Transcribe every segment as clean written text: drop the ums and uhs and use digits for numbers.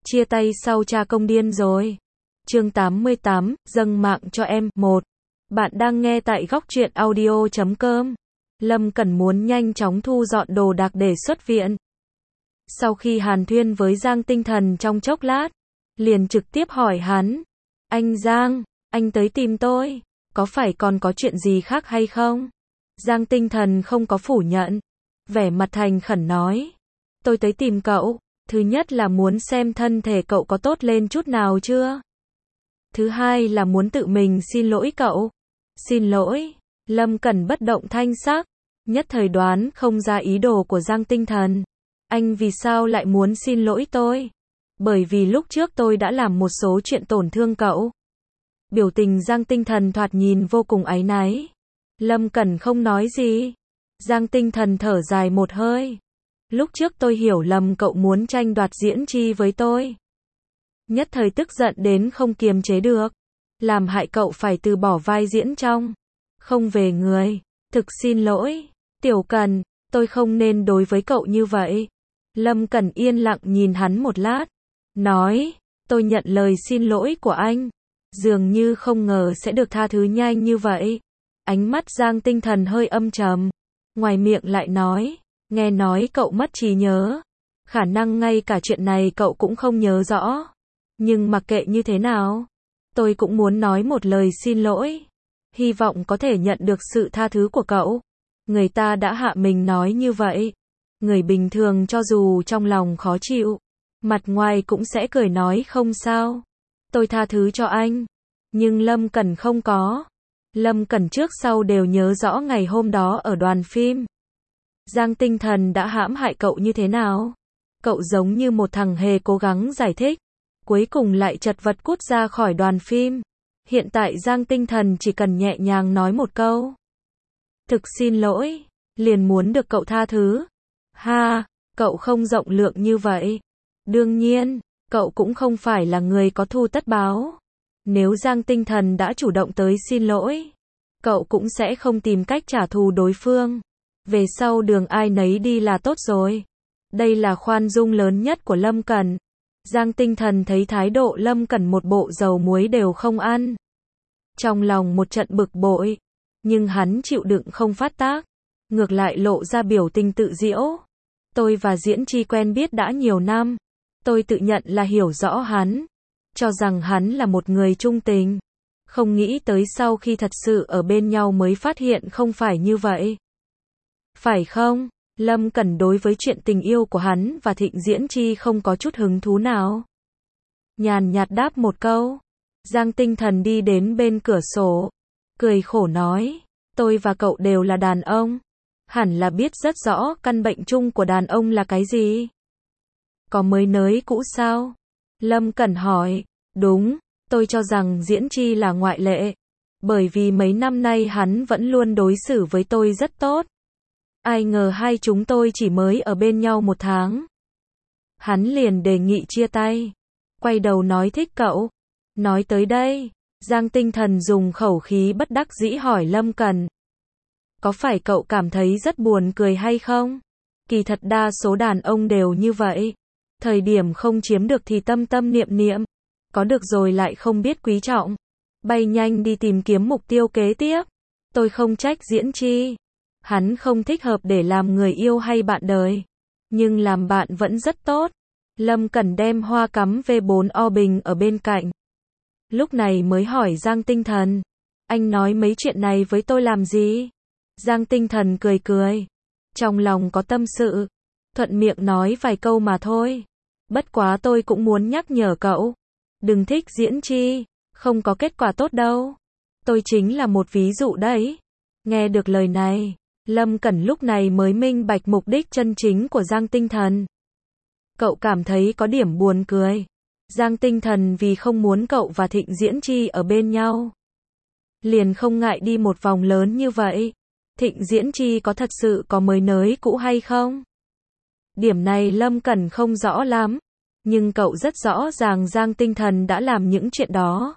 Chia tay sau cha công điên rồi. Chương 88, dâng mạng cho em. 1. Bạn đang nghe tại góc truyện audio.com. Lâm Cẩn muốn nhanh chóng thu dọn đồ đạc để xuất viện. Sau khi hàn thuyên với Giang Tinh Thần trong chốc lát, liền trực tiếp hỏi hắn. Anh Giang, anh tới tìm tôi, có phải còn có chuyện gì khác hay không? Giang Tinh Thần không có phủ nhận, vẻ mặt thành khẩn nói. Tôi tới tìm cậu, thứ nhất là muốn xem thân thể cậu có tốt lên chút nào chưa. Thứ hai là muốn tự mình xin lỗi cậu. Xin lỗi, Lâm Cẩn bất động thanh sắc, nhất thời đoán không ra ý đồ của Giang Tinh Thần. Anh vì sao lại muốn xin lỗi tôi? Bởi vì lúc trước tôi đã làm một số chuyện tổn thương cậu. Biểu tình Giang Tinh Thần thoạt nhìn vô cùng áy náy. Lâm Cẩn không nói gì. Giang Tinh Thần thở dài một hơi. Lúc trước tôi hiểu lầm cậu muốn tranh đoạt Diễn Chi với tôi. Nhất thời tức giận đến không kiềm chế được. Làm hại cậu phải từ bỏ vai diễn trong. Không về người. Thực xin lỗi. Tiểu Cần, tôi không nên đối với cậu như vậy. Lâm Cẩn yên lặng nhìn hắn một lát. Nói, tôi nhận lời xin lỗi của anh. Dường như không ngờ sẽ được tha thứ nhanh như vậy. Ánh mắt Giang Tinh Thần hơi âm trầm. Ngoài miệng lại nói, nghe nói cậu mất trí nhớ. Khả năng ngay cả chuyện này cậu cũng không nhớ rõ. Nhưng mặc kệ như thế nào, tôi cũng muốn nói một lời xin lỗi. Hy vọng có thể nhận được sự tha thứ của cậu. Người ta đã hạ mình nói như vậy. Người bình thường cho dù trong lòng khó chịu, mặt ngoài cũng sẽ cười nói không sao. Tôi tha thứ cho anh. Nhưng Lâm Cẩn không có. Lâm Cẩn trước sau đều nhớ rõ ngày hôm đó ở đoàn phim. Giang Tinh Thần đã hãm hại cậu như thế nào? Cậu giống như một thằng hề cố gắng giải thích. Cuối cùng lại chật vật cút ra khỏi đoàn phim. Hiện tại Giang Tinh Thần chỉ cần nhẹ nhàng nói một câu. Thực xin lỗi. Liền muốn được cậu tha thứ. Ha, cậu không rộng lượng như vậy. Đương nhiên, cậu cũng không phải là người có thù tất báo. Nếu Giang Tinh Thần đã chủ động tới xin lỗi, cậu cũng sẽ không tìm cách trả thù đối phương. Về sau đường ai nấy đi là tốt rồi. Đây là khoan dung lớn nhất của Lâm Cẩn. Giang Tinh Thần thấy thái độ Lâm Cẩn một bộ dầu muối đều không ăn. Trong lòng một trận bực bội. Nhưng hắn chịu đựng không phát tác. Ngược lại lộ ra biểu tình tự giễu. Tôi và Diễn Chi quen biết đã nhiều năm. Tôi tự nhận là hiểu rõ hắn. Cho rằng hắn là một người trung tình. Không nghĩ tới sau khi thật sự ở bên nhau mới phát hiện không phải như vậy. Phải không? Lâm Cẩn đối với chuyện tình yêu của hắn và Thịnh Diễn Chi không có chút hứng thú nào. Nhàn nhạt đáp một câu. Giang Tinh Thần đi đến bên cửa sổ. Cười khổ nói. Tôi và cậu đều là đàn ông. Hẳn là biết rất rõ căn bệnh chung của đàn ông là cái gì. Có mới nới cũ sao? Lâm Cẩn hỏi. Đúng, tôi cho rằng Diễn Chi là ngoại lệ. Bởi vì mấy năm nay hắn vẫn luôn đối xử với tôi rất tốt. Ai ngờ hai chúng tôi chỉ mới ở bên nhau 1 tháng. Hắn liền đề nghị chia tay. Quay đầu nói thích cậu. Nói tới đây, Giang Tinh Thần dùng khẩu khí bất đắc dĩ hỏi Lâm Cẩn. Có phải cậu cảm thấy rất buồn cười hay không? Kỳ thật đa số đàn ông đều như vậy. Thời điểm không chiếm được thì tâm tâm niệm niệm. Có được rồi lại không biết quý trọng. Bay nhanh đi tìm kiếm mục tiêu kế tiếp. Tôi không trách Diễn Chi. Hắn không thích hợp để làm người yêu hay bạn đời. Nhưng làm bạn vẫn rất tốt. Lâm Cẩn đem hoa cắm V4O bình ở bên cạnh. Lúc này mới hỏi Giang Tinh Thần. Anh nói mấy chuyện này với tôi làm gì? Giang Tinh Thần cười cười. Trong lòng có tâm sự. Thuận miệng nói vài câu mà thôi. Bất quá tôi cũng muốn nhắc nhở cậu. Đừng thích Diễn Chi. Không có kết quả tốt đâu. Tôi chính là một ví dụ đấy. Nghe được lời này, Lâm Cẩn lúc này mới minh bạch mục đích chân chính của Giang Tinh Thần. Cậu cảm thấy có điểm buồn cười. Giang Tinh Thần vì không muốn cậu và Thịnh Diễn Chi ở bên nhau. Liền không ngại đi một vòng lớn như vậy. Thịnh Diễn Chi có thật sự có mới nới cũ hay không? Điểm này Lâm Cẩn không rõ lắm. Nhưng cậu rất rõ ràng Giang Tinh Thần đã làm những chuyện đó.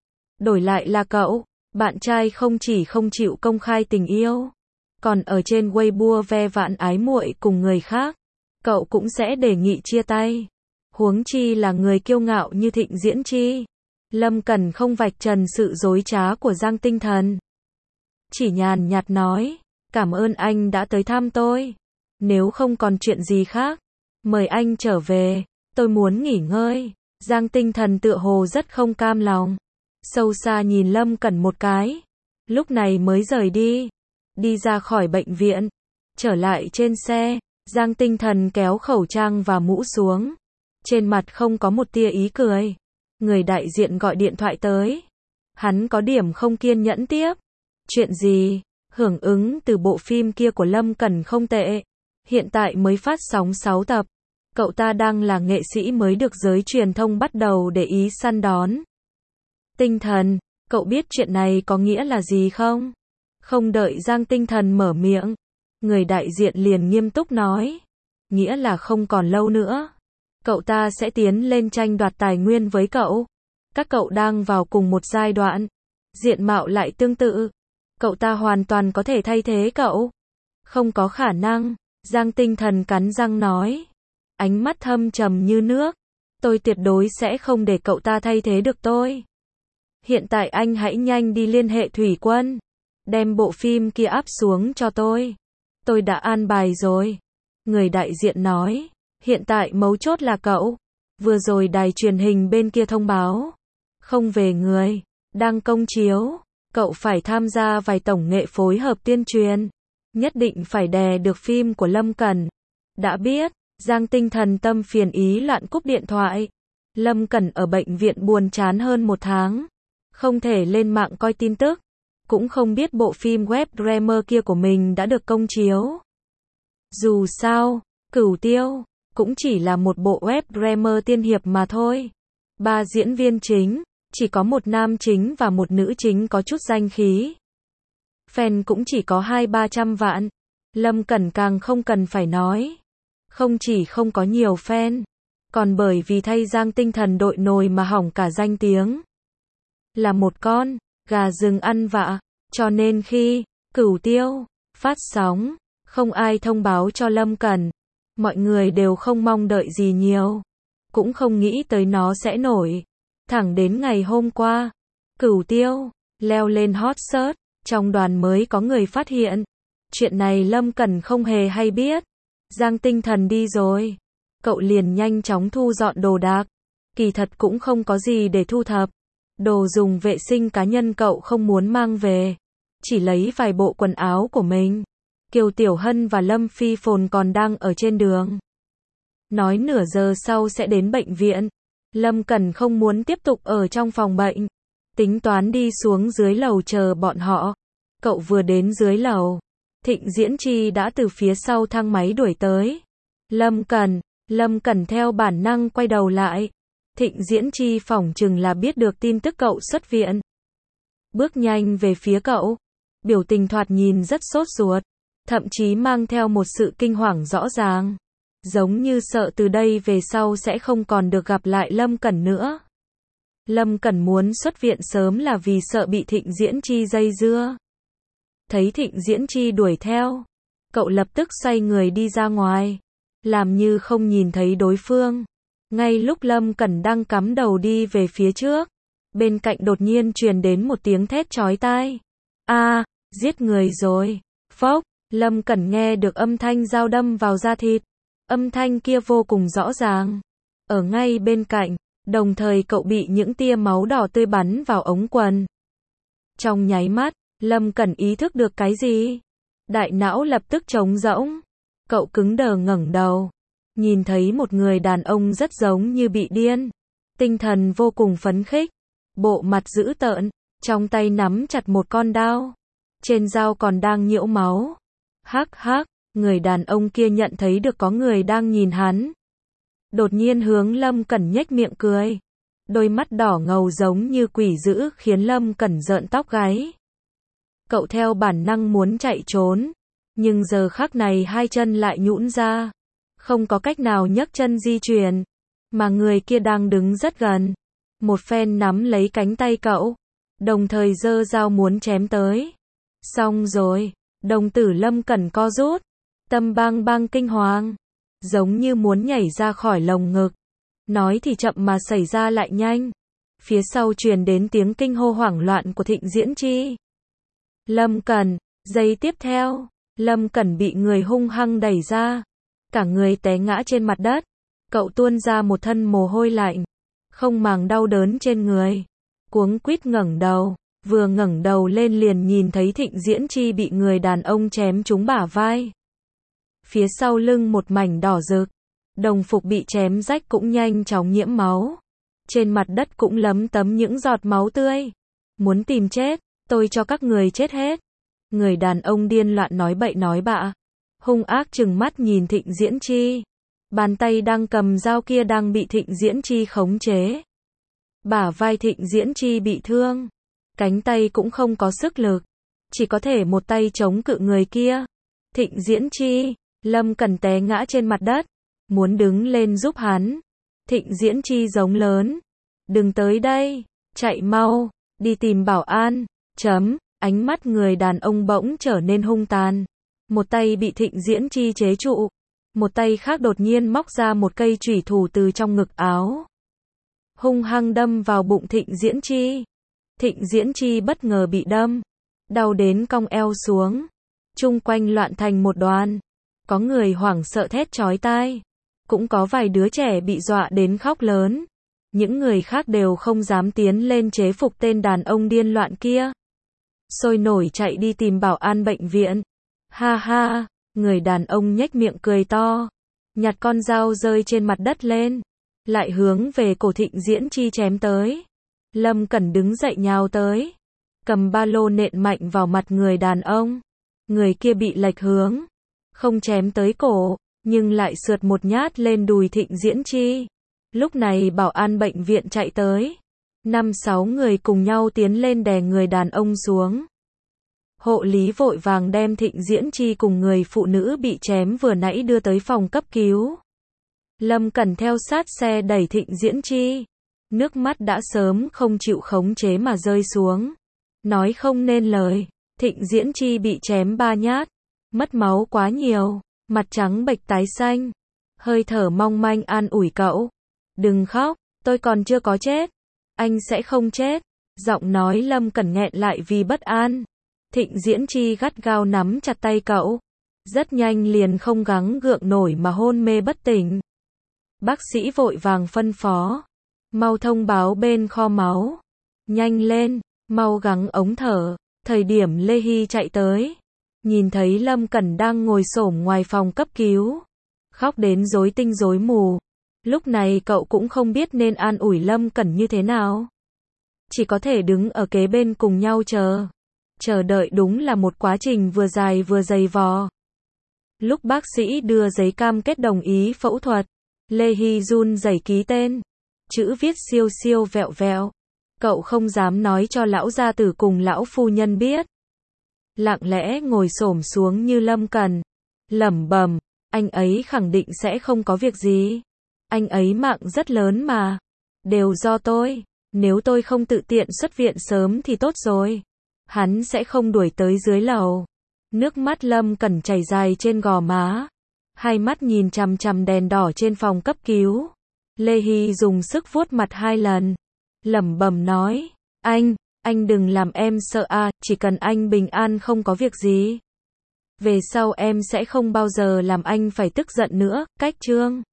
Đổi lại là cậu, bạn trai không chỉ không chịu công khai tình yêu, còn ở trên Weibo ve vãn ái muội cùng người khác, cậu cũng sẽ đề nghị chia tay. Huống chi là người kiêu ngạo như Thịnh Diễn Chi. Lâm Cẩn không vạch trần sự dối trá của Giang Tinh Thần. Chỉ nhàn nhạt nói, cảm ơn anh đã tới thăm tôi. Nếu không còn chuyện gì khác, mời anh trở về, tôi muốn nghỉ ngơi. Giang Tinh Thần tựa hồ rất không cam lòng. Sâu xa nhìn Lâm Cẩn một cái. Lúc này mới rời đi. Đi ra khỏi bệnh viện. Trở lại trên xe, Giang Tinh Thần kéo khẩu trang và mũ xuống. Trên mặt không có một tia ý cười. Người đại diện gọi điện thoại tới. Hắn có điểm không kiên nhẫn tiếp. Chuyện gì? Hưởng ứng từ bộ phim kia của Lâm Cẩn không tệ. Hiện tại mới phát sóng 6 tập. Cậu ta đang là nghệ sĩ mới được giới truyền thông bắt đầu để ý săn đón. Tinh Thần, cậu biết chuyện này có nghĩa là gì không? Không đợi Giang Tinh Thần mở miệng, người đại diện liền nghiêm túc nói. Nghĩa là không còn lâu nữa. Cậu ta sẽ tiến lên tranh đoạt tài nguyên với cậu. Các cậu đang vào cùng một giai đoạn. Diện mạo lại tương tự. Cậu ta hoàn toàn có thể thay thế cậu. Không có khả năng. Giang Tinh Thần cắn răng nói. Ánh mắt thâm trầm như nước. Tôi tuyệt đối sẽ không để cậu ta thay thế được tôi. Hiện tại anh hãy nhanh đi liên hệ thủy quân. Đem bộ phim kia áp xuống cho tôi. Tôi đã an bài rồi. Người đại diện nói. Hiện tại mấu chốt là cậu. Vừa rồi đài truyền hình bên kia thông báo. Không về người. Đang công chiếu. Cậu phải tham gia vài tổng nghệ phối hợp tuyên truyền. Nhất định phải đè được phim của Lâm Cẩn. Đã biết. Giang Tinh Thần tâm phiền ý loạn cúp điện thoại. Lâm Cẩn ở bệnh viện buồn chán hơn 1 tháng. Không thể lên mạng coi tin tức. Cũng không biết bộ phim web drama kia của mình đã được công chiếu. Dù sao, Cửu Tiêu cũng chỉ là một bộ web drama tiên hiệp mà thôi. 3 diễn viên chính, chỉ có một nam chính và một nữ chính có chút danh khí. Fan cũng chỉ có 200-300 vạn. Lâm Cẩn càng không cần phải nói. Không chỉ không có nhiều fan, còn bởi vì thay Giang Tinh Thần đội nồi mà hỏng cả danh tiếng. Là một con gà rừng ăn vạ, cho nên khi Cửu Tiêu phát sóng, không ai thông báo cho Lâm Cẩn. Mọi người đều không mong đợi gì nhiều, cũng không nghĩ tới nó sẽ nổi. Thẳng đến ngày hôm qua, Cửu Tiêu leo lên hot search, trong đoàn mới có người phát hiện. Chuyện này Lâm Cẩn không hề hay biết. Giang Tinh Thần đi rồi. Cậu liền nhanh chóng thu dọn đồ đạc. Kỳ thật cũng không có gì để thu thập. Đồ dùng vệ sinh cá nhân cậu không muốn mang về. Chỉ lấy vài bộ quần áo của mình. Kiều Tiểu Hân và Lâm Phi Phồn còn đang ở trên đường. Nói nửa giờ sau sẽ đến bệnh viện. Lâm Cẩn không muốn tiếp tục ở trong phòng bệnh. Tính toán đi xuống dưới lầu chờ bọn họ. Cậu vừa đến dưới lầu. Thịnh Diễn Chi đã từ phía sau thang máy đuổi tới. Lâm Cẩn theo bản năng quay đầu lại. Thịnh Diễn Chi phỏng chừng là biết được tin tức cậu xuất viện. Bước nhanh về phía cậu. Biểu tình thoạt nhìn rất sốt ruột. Thậm chí mang theo một sự kinh hoàng rõ ràng. Giống như sợ từ đây về sau sẽ không còn được gặp lại Lâm Cẩn nữa. Lâm Cẩn muốn xuất viện sớm là vì sợ bị Thịnh Diễn Chi dây dưa. Thấy Thịnh Diễn Chi đuổi theo, cậu lập tức xoay người đi ra ngoài, làm như không nhìn thấy đối phương. Ngay lúc Lâm Cẩn đang cắm đầu đi về phía trước, bên cạnh đột nhiên truyền đến một tiếng thét chói tai. A, giết người rồi. Phốc, Lâm Cẩn nghe được âm thanh dao đâm vào da thịt. Âm thanh kia vô cùng rõ ràng. Ở ngay bên cạnh, đồng thời cậu bị những tia máu đỏ tươi bắn vào ống quần. Trong nháy mắt, Lâm Cẩn ý thức được cái gì? Đại não lập tức trống rỗng. Cậu cứng đờ ngẩng đầu. Nhìn thấy một người đàn ông rất giống như bị điên. Tinh thần vô cùng phấn khích. Bộ mặt dữ tợn. Trong tay nắm chặt một con dao. Trên dao còn đang nhiễu máu. Hắc hắc, người đàn ông kia nhận thấy được có người đang nhìn hắn. Đột nhiên hướng Lâm Cẩn nhếch miệng cười. Đôi mắt đỏ ngầu giống như quỷ dữ khiến Lâm Cẩn rợn tóc gáy. Cậu theo bản năng muốn chạy trốn, nhưng giờ khắc này hai chân lại nhũn ra, không có cách nào nhấc chân di chuyển, mà người kia đang đứng rất gần. Một phen nắm lấy cánh tay cậu, đồng thời giơ dao muốn chém tới. Xong rồi, đồng tử Lâm Cẩn co rút, tâm bang bang kinh hoàng, giống như muốn nhảy ra khỏi lồng ngực. Nói thì chậm mà xảy ra lại nhanh. Phía sau truyền đến tiếng kinh hô hoảng loạn của Thịnh Diễn Chi. Lâm Cẩn, giây tiếp theo, Lâm Cẩn bị người hung hăng đẩy ra. Cả người té ngã trên mặt đất. Cậu tuôn ra một thân mồ hôi lạnh. Không màng đau đớn trên người. Cuống quýt ngẩng đầu. Vừa ngẩng đầu lên liền nhìn thấy Thịnh Diễn Chi bị người đàn ông chém trúng bả vai. Phía sau lưng một mảnh đỏ rực. Đồng phục bị chém rách cũng nhanh chóng nhiễm máu. Trên mặt đất cũng lấm tấm những giọt máu tươi. Muốn tìm chết, tôi cho các người chết hết. Người đàn ông điên loạn nói bậy nói bạ. Hung ác trừng mắt nhìn Thịnh Diễn Chi. Bàn tay đang cầm dao kia đang bị Thịnh Diễn Chi khống chế. Bả vai Thịnh Diễn Chi bị thương. Cánh tay cũng không có sức lực. Chỉ có thể một tay chống cự người kia. Thịnh Diễn Chi, Lâm Cẩn té ngã trên mặt đất. Muốn đứng lên giúp hắn. Thịnh Diễn Chi giống lớn. Đừng tới đây, chạy mau, đi tìm bảo an. Ánh mắt người đàn ông bỗng trở nên hung tàn. Một tay bị Thịnh Diễn Chi chế trụ. Một tay khác đột nhiên móc ra một cây chủy thủ từ trong ngực áo. Hung hăng đâm vào bụng Thịnh Diễn Chi. Thịnh Diễn Chi bất ngờ bị đâm. Đau đến cong eo xuống. Chung quanh loạn thành một đoàn. Có người hoảng sợ thét chói tai. Cũng có vài đứa trẻ bị dọa đến khóc lớn. Những người khác đều không dám tiến lên chế phục tên đàn ông điên loạn kia. Sôi nổi chạy đi tìm bảo an bệnh viện. Ha ha, người đàn ông nhếch miệng cười to. Nhặt con dao rơi trên mặt đất lên. Lại hướng về cổ Thịnh Diễn Chi chém tới. Lâm Cẩn đứng dậy nhào tới. Cầm ba lô nện mạnh vào mặt người đàn ông. Người kia bị lệch hướng. Không chém tới cổ, nhưng lại sượt một nhát lên đùi Thịnh Diễn Chi. Lúc này bảo an bệnh viện chạy tới. 5-6 người cùng nhau tiến lên đè người đàn ông xuống. Hộ lý vội vàng đem Thịnh Diễn Chi cùng người phụ nữ bị chém vừa nãy đưa tới phòng cấp cứu. Lâm Cẩn theo sát xe đẩy Thịnh Diễn Chi. Nước mắt đã sớm không chịu khống chế mà rơi xuống. Nói không nên lời. Thịnh Diễn Chi bị chém 3 nhát. Mất máu quá nhiều. Mặt trắng bệch tái xanh. Hơi thở mong manh an ủi cậu. Đừng khóc, tôi còn chưa có chết. Anh sẽ không chết. Giọng nói Lâm Cẩn nghẹn lại vì bất an. Thịnh Diễn Chi gắt gao nắm chặt tay cậu. Rất nhanh liền không gắng gượng nổi mà hôn mê bất tỉnh. Bác sĩ vội vàng phân phó. Mau thông báo bên kho máu. Nhanh lên, mau gắng ống thở. Thời điểm Lê Hy chạy tới. Nhìn thấy Lâm Cẩn đang ngồi xổm ngoài phòng cấp cứu. Khóc đến rối tinh rối mù. Lúc này cậu cũng không biết nên an ủi Lâm Cẩn như thế nào. Chỉ có thể đứng ở kế bên cùng nhau chờ. Chờ đợi đúng là một quá trình vừa dài vừa dày vò. Lúc bác sĩ đưa giấy cam kết đồng ý phẫu thuật, Lê Hy run rẩy ký tên. Chữ viết siêu siêu vẹo vẹo. Cậu không dám nói cho lão gia tử cùng lão phu nhân biết. Lặng lẽ ngồi xổm xuống như Lâm Cẩn. Lẩm bẩm, anh ấy khẳng định sẽ không có việc gì. Anh ấy mạng rất lớn mà. Đều do tôi. Nếu tôi không tự tiện xuất viện sớm thì tốt rồi. Hắn sẽ không đuổi tới dưới lầu. Nước mắt Lâm Cẩn chảy dài trên gò má. Hai mắt nhìn chằm chằm đèn đỏ trên phòng cấp cứu. Lê Hy dùng sức vuốt mặt 2 lần. Lẩm bẩm nói. Anh đừng làm em sợ à, chỉ cần anh bình an không có việc gì. Về sau em sẽ không bao giờ làm anh phải tức giận nữa, cách chương.